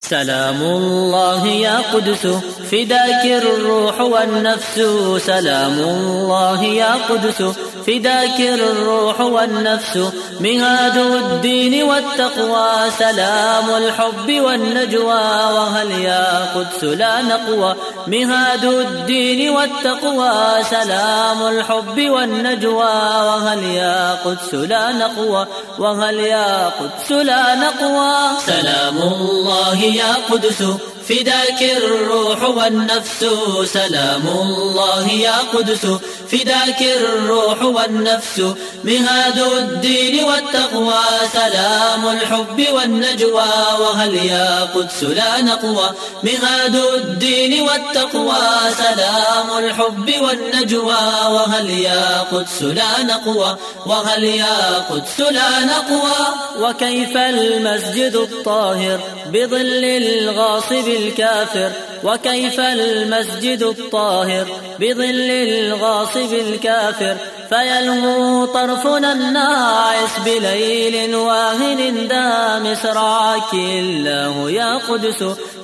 سلام الله يا قدس فداك الروح والنفس. سلام الله يا قدس فداك الروح والنفس. مهاد الدين والتقوى سلام الحب والنجوى. وهل يا قدس لا نقوى. مهاد الدين والتقوى سلام الحب والنجوى. وهل يا قدس لا نقوى. وهل يا قدس لا نقوى. سلام الله يا قدس فداك الروح والنفس. سلام الله يا قدس فداك الروح والنفس. مهاد الدين والتقوى سلام الحب والنجوى. وهل يا قدس لا نقوى. مهاد الدين والتقوى سلام الحب والنجوى. وهل يا قدس لا نقوى. وهل يا قدس لا نقوى. وكيف المسجد الطاهر بظل الغاصب الكافر. وكيف المسجد الطاهر بظل الغاصب الكافر. فيلهو طرفنا الناعس بليل واهن دامس. رعاك الله يا قدس.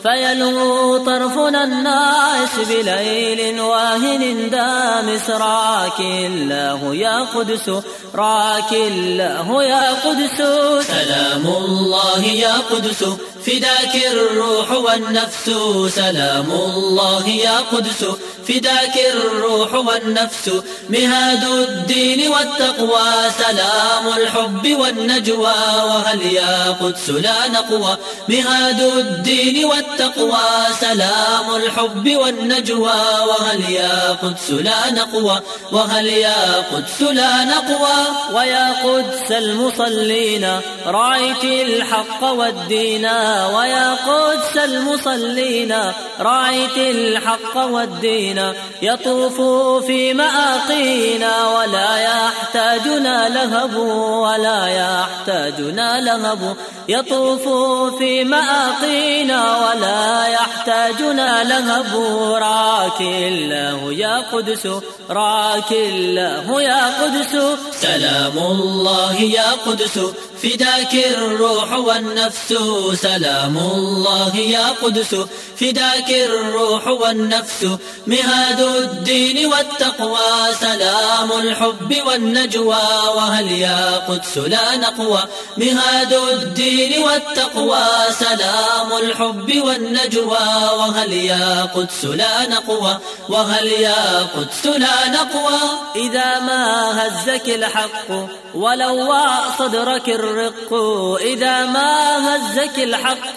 فيلهو طرفنا الناعس بليل واهن دامس. رعاك الله يا قدس. رعاك الله يا قدس. سلام الله يا قدس فداك الروح والنفس. سلام الله يا قدس فداك الروح والنفس. مهاد الدين والتقوى سلام الحب والنجوى. وهل يا قدس لا نقوى. مهاد الدين والتقوى سلام الحب والنجوى. وهل يا قدس لا نقوى. وهل يا قدس لا نقوى. ويا قدس المصلين رعيت الحق والدين. ويا قدس المصلين رعيت الحق والدين. يطوف في مآقينا ولا يحتاجنا لهب. ولا يحتاجنا لهب. يطوف في مآقينا ولا يحتاجنا لهب. رعاك الله يا قدس. رعاك الله يا قدس. سلام الله يا قدس فداك الروح والنفس. سلام الله يا قدس فداك الروح والنفس. مهاد الدين والتقوى سلام الحب والنجوى. وهل يا قدس لا نقوى. مهاد الدين والتقوى سلام الحب والنجوى. وهل يا قدس لا نقوى. وهل يا قدس لا نقوى. إذا ما هزك الحق ولوى صدرك الرق. إذا ما هزك الحق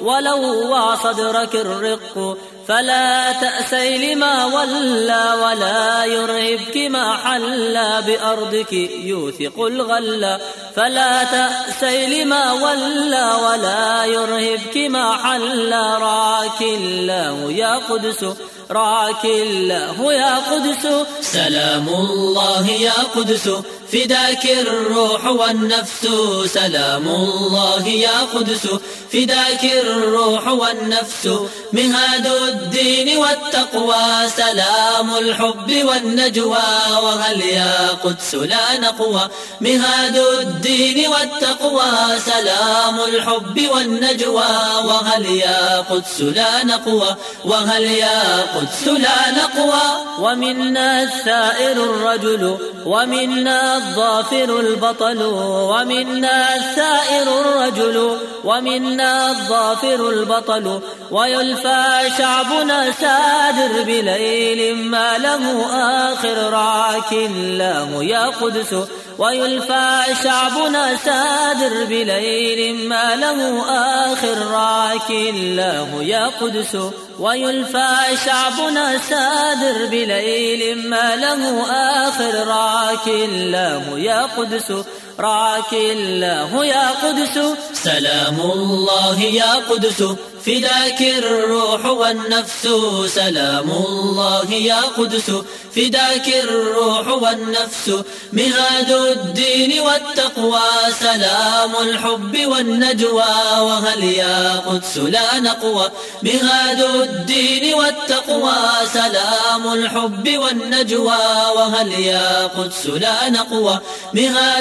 ولوى صدرك الرق. فلا تأسي لما ولى ولا يرهبك ما حل بأرضك يوثق الغلة. فلا تأسي لما ولى ولا يرهبك ما حل. رعاك الله يا قدس. رعاك الله يا قدس. سلام الله يا قدس فداك الروح والنفس. سلام الله يا قدس فداك الروح والنفس. مهاد الدين والتقوى سلام الحب والنجوى. وهل يا قدس لا نقوى. مهاد الدين والتقوى سلام الحب والنجوى. وهل يا قدس لا نقوى. وهل يا قدس لا نقوى. ومنا الثائر الرجل ومنا الظافر البطل. ومنا الثائر الرجل ومنا الظافر البطل. ويلفى شعبنا سادر بليل ما له آخر. رعاك الله يا قدس. ويلفى شعبنا سادر بليل ما له آخر. رعاك الله يا قدس. ويلفى شعبنا سادر بليل ما له آخر. رعاك الله يا قدس. رعاك الله يا قدس. سلام الله يا قدس فداك الروح والنفس. سلام الله يا قدس فداك الروح والنفس. مهاد الدين والتقوى سلام الحب والنجوى. وهل يا قدس لا نقوى. مهاد الدين والتقوى سلام الحب والنجوى. وهل يا قدس لا نقوى. مهاد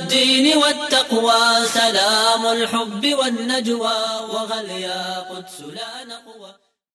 الدين والتقوى، سلام الحب والنجوى، وغل يا قدس لا نقوى.